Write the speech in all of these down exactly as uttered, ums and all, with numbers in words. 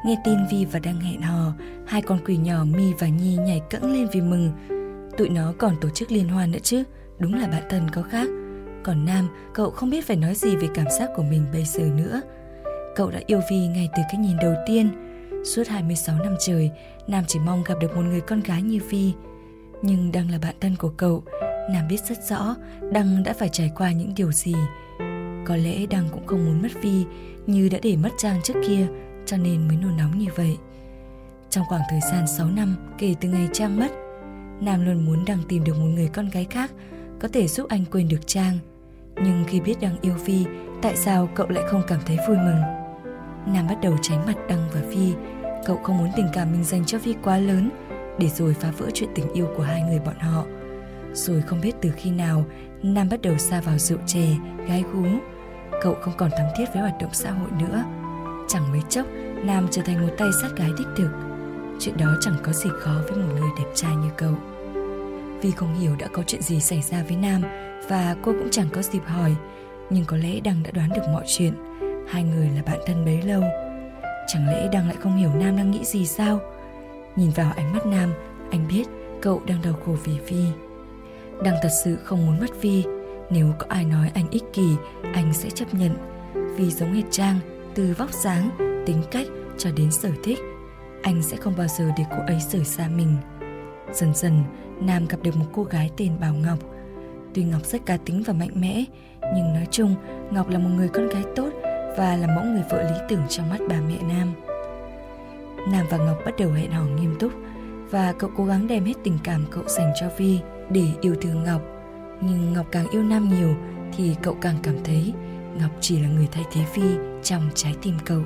Nghe tin Vi và Đăng hẹn hò, hai con quỷ nhỏ My và Nhi nhảy cẫng lên vì mừng. Tụi nó còn tổ chức liên hoan nữa chứ, đúng là bạn thân có khác. Còn Nam, cậu không biết phải nói gì về cảm giác của mình bây giờ nữa. Cậu đã yêu Vi ngay từ cái nhìn đầu tiên. Suốt hai mươi sáu năm trời, Nam chỉ mong gặp được một người con gái như Vi. Nhưng Đăng là bạn thân của cậu, Nam biết rất rõ Đăng đã phải trải qua những điều gì. Có lẽ Đăng cũng không muốn mất Vi như đã để mất Trang trước kia, cho nên mới nôn nóng như vậy. Trong khoảng thời gian sáu năm kể từ ngày Trang mất, Nam luôn muốn Đăng tìm được một người con gái khác có thể giúp anh quên được Trang. Nhưng khi biết Đăng yêu Vi, tại sao cậu lại không cảm thấy vui mừng? Nam bắt đầu tránh mặt Đăng và Vi. Cậu không muốn tình cảm mình dành cho Vi quá lớn, để rồi phá vỡ chuyện tình yêu của hai người bọn họ. Rồi không biết từ khi nào, Nam bắt đầu sa vào rượu chè, gái gú. Cậu không còn thắm thiết với hoạt động xã hội nữa. Chẳng mấy chốc, Nam trở thành một tay sát gái đích thực. Chuyện đó chẳng có gì khó với một người đẹp trai như cậu. Vi không hiểu đã có chuyện gì xảy ra với Nam, và cô cũng chẳng có dịp hỏi. Nhưng có lẽ Đăng đã đoán được mọi chuyện. Hai người là bạn thân bấy lâu. Chẳng lẽ Đăng lại không hiểu Nam đang nghĩ gì sao? Nhìn vào ánh mắt Nam, anh biết cậu đang đau khổ vì Vi. Đăng thật sự không muốn mất Vi. Nếu có ai nói anh ích kỷ, anh sẽ chấp nhận. Vi giống hệt Trang, từ vóc dáng, tính cách cho đến sở thích. Anh sẽ không bao giờ để cô ấy rời xa mình. Dần dần, Nam gặp được một cô gái tên Bảo Ngọc. Tuy Ngọc rất cá tính và mạnh mẽ, nhưng nói chung Ngọc là một người con gái tốt và là mẫu người vợ lý tưởng trong mắt bà mẹ Nam. Nam và Ngọc bắt đầu hẹn hò nghiêm túc, và cậu cố gắng đem hết tình cảm cậu dành cho Vi để yêu thương Ngọc. Nhưng Ngọc càng yêu Nam nhiều thì cậu càng cảm thấy Ngọc chỉ là người thay thế Vi trong trái tim cậu.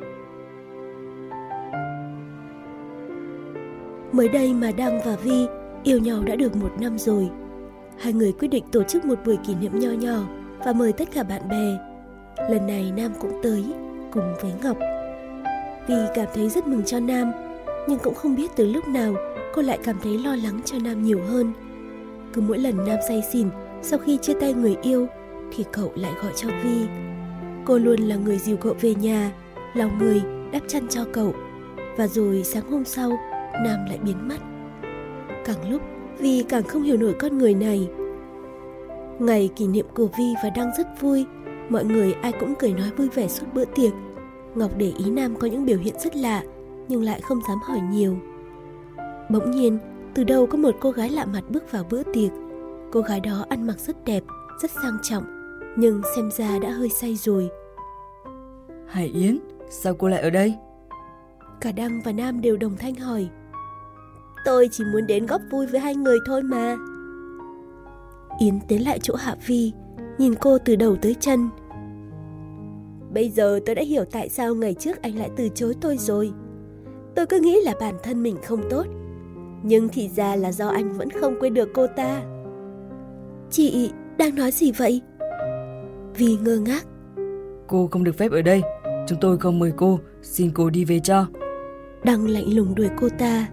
Mới đây mà Đăng và Vi yêu nhau đã được một năm rồi. Hai người quyết định tổ chức một buổi kỷ niệm nho nhỏ và mời tất cả bạn bè. Lần này Nam cũng tới cùng với Ngọc. Vi cảm thấy rất mừng cho Nam, nhưng cũng không biết từ lúc nào cô lại cảm thấy lo lắng cho Nam nhiều hơn. Cứ mỗi lần Nam say xỉn sau khi chia tay người yêu thì cậu lại gọi cho Vi. Cô luôn là người dìu cậu về nhà, lau người, đắp chăn cho cậu. Và rồi sáng hôm sau, Nam lại biến mất. Càng lúc Vi càng không hiểu nổi con người này. Ngày kỷ niệm của Vi và Đăng rất vui. Mọi người ai cũng cười nói vui vẻ suốt bữa tiệc. Ngọc để ý Nam có những biểu hiện rất lạ, nhưng lại không dám hỏi nhiều. Bỗng nhiên, từ đâu có một cô gái lạ mặt bước vào bữa tiệc. Cô gái đó ăn mặc rất đẹp, rất sang trọng, nhưng xem ra đã hơi say rồi. Hải Yến, sao cô lại ở đây? Cả Đăng và Nam đều đồng thanh hỏi. Tôi chỉ muốn đến góp vui với hai người thôi mà. Yến tiến lại chỗ Hạ Vi, nhìn cô từ đầu tới chân. Bây giờ tôi đã hiểu tại sao ngày trước anh lại từ chối tôi rồi. Tôi cứ nghĩ là bản thân mình không tốt, nhưng thì ra là do anh vẫn không quên được cô ta. Chị đang nói gì vậy? Vi ngơ ngác. Cô không được phép ở đây. Chúng tôi không mời cô, xin cô đi về cho. Đăng lạnh lùng đuổi cô ta.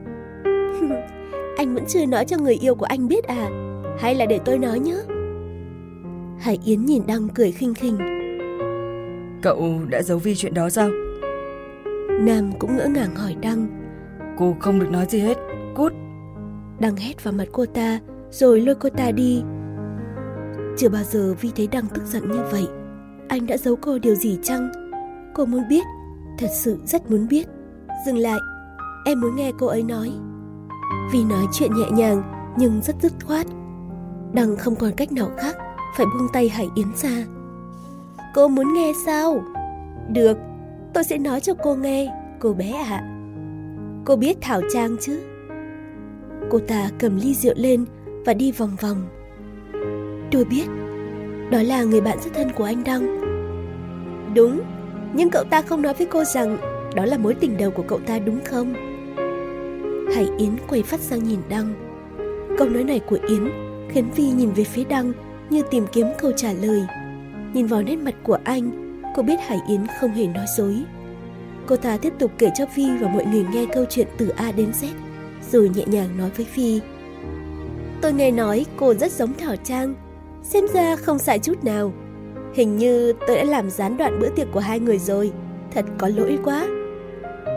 Anh vẫn chưa nói cho người yêu của anh biết à? Hay là để tôi nói nhé? Hải Yến nhìn Đăng cười khinh khinh. Cậu đã giấu Vi chuyện đó sao? Nam cũng ngỡ ngàng hỏi Đăng. Cô không được nói gì hết, cút. Đăng hét vào mặt cô ta, rồi lôi cô ta đi. Chưa bao giờ Vi thấy Đăng tức giận như vậy. Anh đã giấu cô điều gì chăng? Cô muốn biết, thật sự rất muốn biết. Dừng lại, em muốn nghe cô ấy nói. Vi nói chuyện nhẹ nhàng nhưng rất dứt khoát. Đăng không còn cách nào khác, phải buông tay Hải Yến ra. Cô muốn nghe sao? Được, tôi sẽ nói cho cô nghe, cô bé ạ. À. Cô biết Thảo Trang chứ? Cô ta cầm ly rượu lên và đi vòng vòng. Tôi biết, đó là người bạn rất thân của anh Đăng. Đúng, nhưng cậu ta không nói với cô rằng đó là mối tình đầu của cậu ta đúng không? Hải Yến quay phát sang nhìn Đăng. Câu nói này của Yến khiến Vi nhìn về phía Đăng như tìm kiếm câu trả lời. Nhìn vào nét mặt của anh, cô biết Hải Yến không hề nói dối. Cô ta tiếp tục kể cho Vi và mọi người nghe câu chuyện từ A đến Z, rồi nhẹ nhàng nói với Vi. Tôi nghe nói cô rất giống Thảo Trang, xem ra không sai chút nào. Hình như tôi đã làm gián đoạn bữa tiệc của hai người rồi, thật có lỗi quá.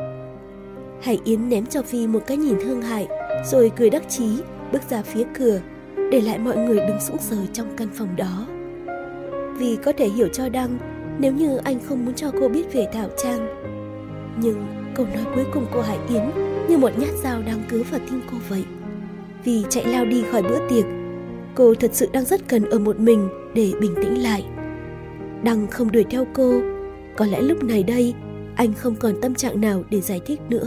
Hải Yến ném cho Phi một cái nhìn thương hại, rồi cười đắc chí bước ra phía cửa, để lại mọi người đứng sững sờ trong căn phòng đó. Vì có thể hiểu cho Đăng nếu như anh không muốn cho cô biết về Thảo Trang. Nhưng câu nói cuối cùng của Hải Yến như một nhát dao đang cứa vào tim cô vậy. Vì chạy lao đi khỏi bữa tiệc, cô thật sự đang rất cần ở một mình để bình tĩnh lại. Đăng không đuổi theo cô, có lẽ lúc này đây anh không còn tâm trạng nào để giải thích nữa.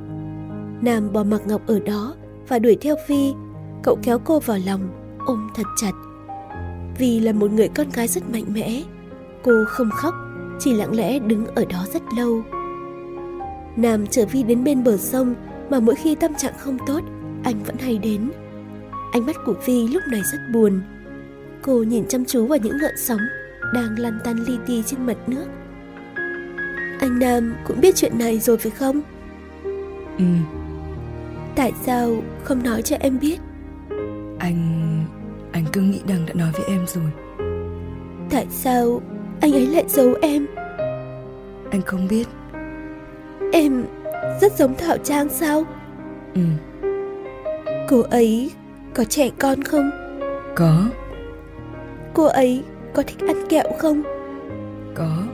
Nam bỏ mặc Ngọc ở đó và đuổi theo Phi. Cậu kéo cô vào lòng, ôm thật chặt. Vì là một người con gái rất mạnh mẽ, cô không khóc, chỉ lặng lẽ đứng ở đó rất lâu. Nam chở Vi đến bên bờ sông mà mỗi khi tâm trạng không tốt, anh vẫn hay đến. Ánh mắt của Vi lúc này rất buồn. Cô nhìn chăm chú vào những gợn sóng đang lăn tăn li ti trên mặt nước. Anh Nam cũng biết chuyện này rồi phải không? Ừ. Tại sao không nói cho em biết? Anh... anh cứ nghĩ Đăng đã nói với em rồi. Tại sao anh ấy lại giấu em? Anh không biết. Em rất giống Thảo Trang sao? Ừ. Cô ấy có trẻ con không? Có. Cô ấy có thích ăn kẹo không? Có.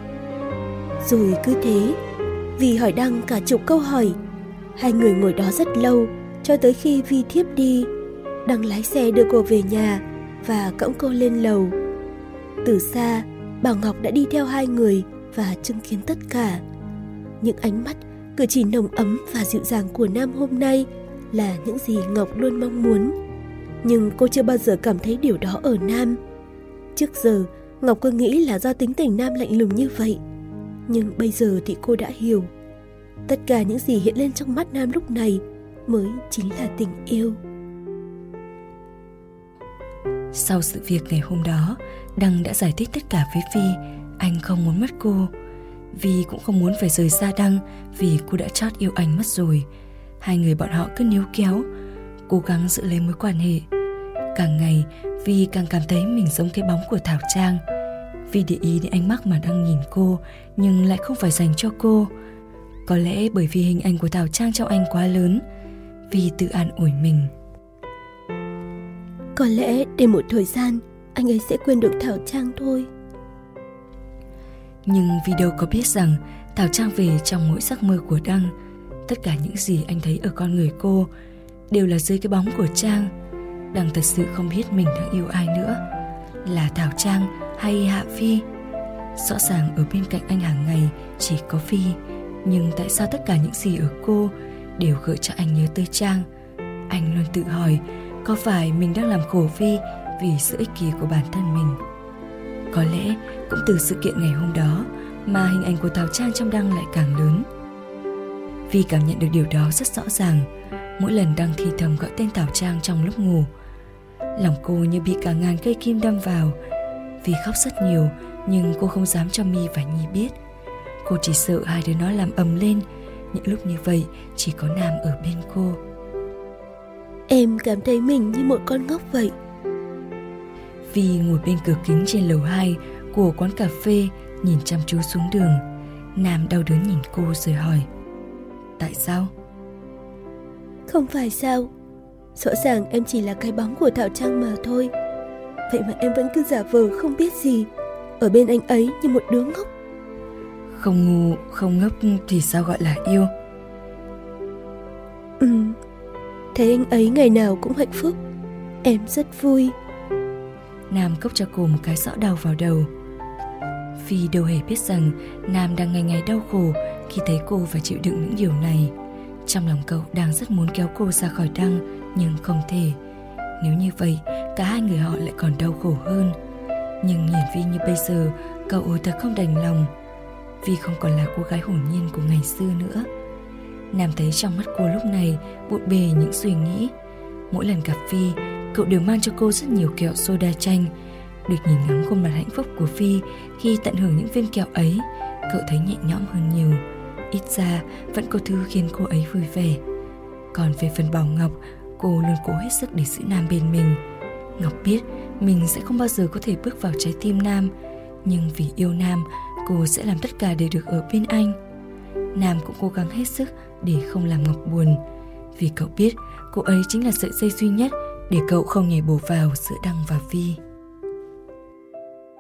Rồi cứ thế, Vi hỏi Đăng cả chục câu hỏi. Hai người ngồi đó rất lâu, cho tới khi Vi thiếp đi. Đăng lái xe đưa cô về nhà và cõng cô lên lầu. Từ xa, Bảo Ngọc đã đi theo hai người và chứng kiến tất cả. Những ánh mắt, cử chỉ nồng ấm và dịu dàng của Nam hôm nay là những gì Ngọc luôn mong muốn. Nhưng cô chưa bao giờ cảm thấy điều đó ở Nam. Trước giờ, Ngọc cứ nghĩ là do tính tình Nam lạnh lùng như vậy. Nhưng bây giờ thì cô đã hiểu. Tất cả những gì hiện lên trong mắt Nam lúc này mới chính là tình yêu. Sau sự việc ngày hôm đó, Đăng đã giải thích tất cả với Vi. Anh không muốn mất cô. Vi cũng không muốn phải rời xa Đăng, vì cô đã chót yêu anh mất rồi. Hai người bọn họ cứ níu kéo, cố gắng giữ lấy mối quan hệ. Càng ngày, Vi càng cảm thấy mình giống cái bóng của Thảo Trang. Vi để ý đến ánh mắt mà Đăng nhìn cô, nhưng lại không phải dành cho cô. Có lẽ bởi vì hình ảnh của Thảo Trang trong anh quá lớn. Vi tự an ủi mình. Có lẽ để một thời gian anh ấy sẽ quên được Thảo Trang thôi. Nhưng Vi đâu có biết rằng Thảo Trang về trong mỗi giấc mơ của Đăng. Tất cả những gì anh thấy ở con người cô đều là dưới cái bóng của Trang. Đăng thật sự không biết mình đang yêu ai nữa, là Thảo Trang hay Hạ Phi. Rõ ràng ở bên cạnh anh hàng ngày chỉ có Phi, nhưng tại sao tất cả những gì ở cô đều gợi cho anh nhớ tới Trang? Anh luôn tự hỏi, có phải mình đang làm khổ Vi vì sự ích kỷ của bản thân mình? Có lẽ cũng từ sự kiện ngày hôm đó mà hình ảnh của Thảo Trang trong Đăng lại càng lớn. Vi cảm nhận được điều đó rất rõ ràng. Mỗi lần Đăng thì thầm gọi tên Thảo Trang trong lúc ngủ, lòng cô như bị cả ngàn cây kim đâm vào. Vi khóc rất nhiều, nhưng cô không dám cho My và Nhi biết. Cô chỉ sợ hai đứa nó làm ầm lên. Những lúc như vậy chỉ có Nam ở bên cô. Em cảm thấy mình như một con ngốc vậy. Vi ngồi bên cửa kính trên lầu hai của quán cà phê, nhìn chăm chú xuống đường. Nam đau đớn nhìn cô rồi hỏi, tại sao? Không phải sao, rõ ràng em chỉ là cái bóng của Thảo Trang mà thôi. Vậy mà em vẫn cứ giả vờ không biết gì, ở bên anh ấy như một đứa ngốc. Không ngu, không ngốc thì sao gọi là yêu? Ừ, thấy anh ấy ngày nào cũng hạnh phúc, em rất vui. Nam cốc cho cô một cái xõ đau vào đầu. Phi đâu hề biết rằng Nam đang ngày ngày đau khổ khi thấy cô phải chịu đựng những điều này. Trong lòng cậu đang rất muốn kéo cô ra khỏi Đăng, nhưng không thể. Nếu như vậy, cả hai người họ lại còn đau khổ hơn. Nhưng nhìn Vi như bây giờ, cậu thật không đành lòng. Vi không còn là cô gái hồn nhiên của ngày xưa nữa. Nam thấy trong mắt cô lúc này bộn bề những suy nghĩ. Mỗi lần gặp Vi, cậu đều mang cho cô rất nhiều kẹo soda chanh. Được nhìn ngắm khuôn mặt hạnh phúc của Vi khi tận hưởng những viên kẹo ấy, cậu thấy nhẹ nhõm hơn nhiều. Ít ra vẫn có thứ khiến cô ấy vui vẻ. Còn về phần Bảo Ngọc, cô luôn cố hết sức để giữ Nam bên mình. Ngọc biết mình sẽ không bao giờ có thể bước vào trái tim Nam, nhưng vì yêu Nam, cô sẽ làm tất cả để được ở bên anh. Nam cũng cố gắng hết sức để không làm Ngọc buồn, vì cậu biết cô ấy chính là sợi dây duy nhất để cậu không nhảy bổ vào giữa Đăng và Vi.